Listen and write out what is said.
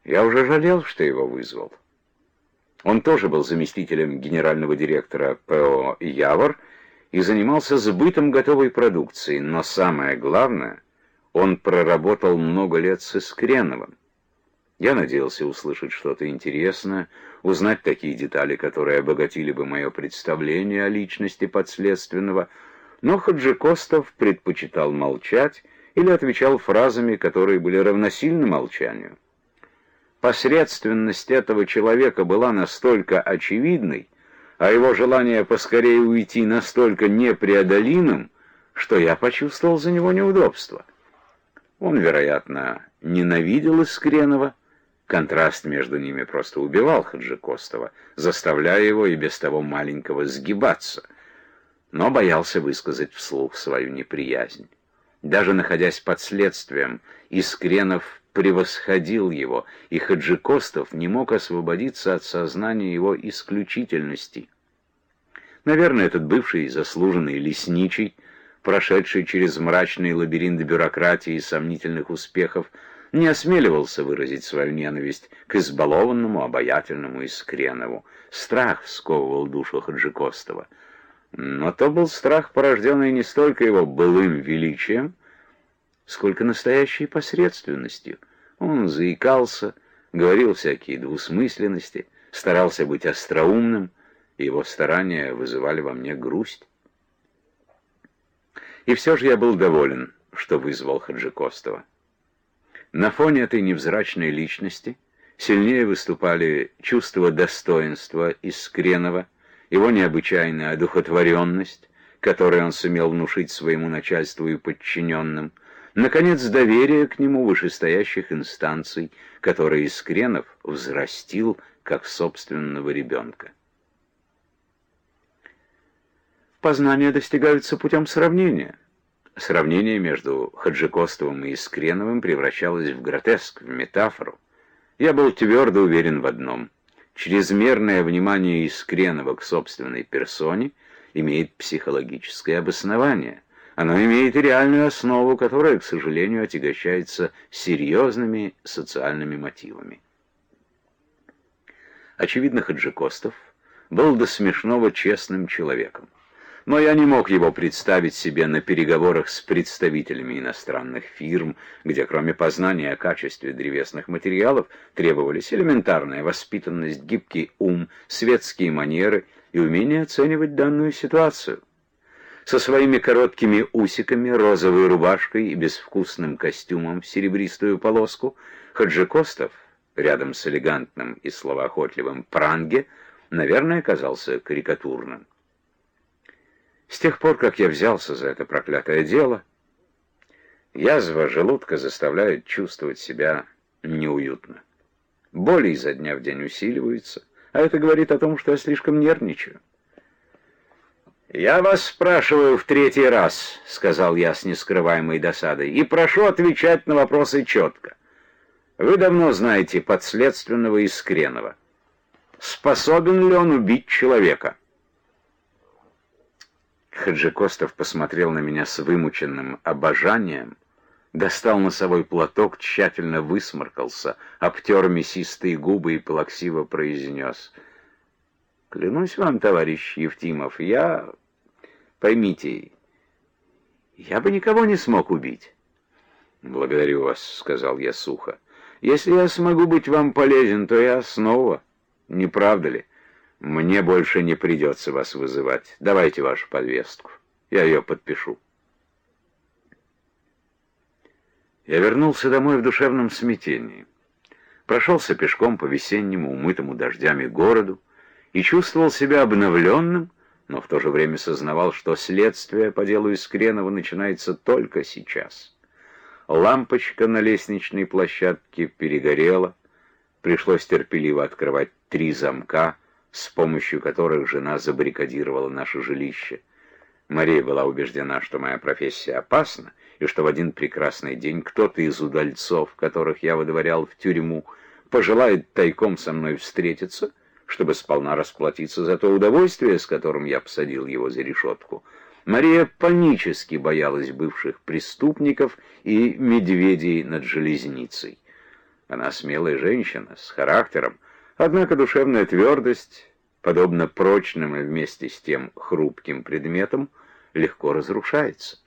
Я уже жалел, что его вызвал. Он тоже был заместителем генерального директора ПО «Явор» и занимался сбытом готовой продукции, но самое главное, он проработал много лет с Искреновым. Я надеялся услышать что-то интересное, узнать такие детали, которые обогатили бы мое представление о личности подследственного, но Хаджикостов предпочитал молчать или отвечал фразами, которые были равносильны молчанию. Посредственность этого человека была настолько очевидной, а его желание поскорее уйти настолько непреодолимым, что я почувствовал за него неудобство. Он, вероятно, ненавидел Искренова. Контраст между ними просто убивал Хаджикостова, заставляя его и без того маленького сгибаться, но боялся высказать вслух свою неприязнь. Даже находясь под следствием, Искренов превосходил его, и Хаджикостов не мог освободиться от сознания его исключительности. Наверное, этот бывший заслуженный лесничий, прошедший через мрачный лабиринт бюрократии и сомнительных успехов, не осмеливался выразить свою ненависть к избалованному, обаятельному Искренову. Страх сковывал душу Хаджикостова. Но то был страх, порожденный не столько его былым величием, сколько настоящей посредственностью. Он заикался, говорил всякие двусмысленности, старался быть остроумным, и его старания вызывали во мне грусть. И все же я был доволен, что вызвал Хаджикостова. На фоне этой невзрачной личности сильнее выступали чувство достоинства Искренова, его необычайная одухотворенность, которую он сумел внушить своему начальству и подчиненным, наконец, доверие к нему вышестоящих инстанций, которые Искренов взрастил как собственного ребенка. Познания достигаются путем сравнения. Сравнение между Хаджикостовым и Искреновым превращалось в гротеск, в метафору. Я был твердо уверен в одном: чрезмерное внимание Искренова к собственной персоне имеет психологическое обоснование. Оно имеет реальную основу, которая, к сожалению, отягощается серьезными социальными мотивами. Очевидно, Хаджикостов был до смешного честным человеком. Но я не мог его представить себе на переговорах с представителями иностранных фирм, где кроме познания о качестве древесных материалов требовались элементарная воспитанность, гибкий ум, светские манеры и умение оценивать данную ситуацию. Со своими короткими усиками, розовой рубашкой и безвкусным костюмом в серебристую полоску Хаджикостов, рядом с элегантным и словоохотливым Пранге, наверное, казался карикатурным. С тех пор, как я взялся за это проклятое дело, язва желудка заставляет чувствовать себя неуютно. Боли изо дня в день усиливаются, а это говорит о том, что я слишком нервничаю. «Я вас спрашиваю в третий раз», — сказал я с нескрываемой досадой, — «и прошу отвечать на вопросы четко. Вы давно знаете подследственного Искренова. Способен ли он убить человека?» Хаджикостов посмотрел на меня с вымученным обожанием, достал носовой платок, тщательно высморкался, обтер мясистые губы и плаксиво произнес: «Клянусь вам, товарищ Евтимов, поймите, я бы никого не смог убить». «Благодарю вас», — сказал я сухо. «Если я смогу быть вам полезен, то я снова, не правда ли? Мне больше не придется вас вызывать. Давайте вашу подвеску. Я ее подпишу». Я вернулся домой в душевном смятении. Прошелся пешком по весеннему, умытому дождями городу и чувствовал себя обновленным, но в то же время сознавал, что следствие по делу Искренова начинается только сейчас. Лампочка на лестничной площадке перегорела, пришлось терпеливо открывать 3 замка, с помощью которых жена забаррикадировала наше жилище. Мария была убеждена, что моя профессия опасна, и что в один прекрасный день кто-то из удальцов, которых я выдворял в тюрьму, пожелает тайком со мной встретиться, чтобы сполна расплатиться за то удовольствие, с которым я посадил его за решетку. Мария панически боялась бывших преступников и медведей над железницей. Она смелая женщина, с характером, однако душевная твердость, подобно прочным и вместе с тем хрупким предметам, легко разрушается.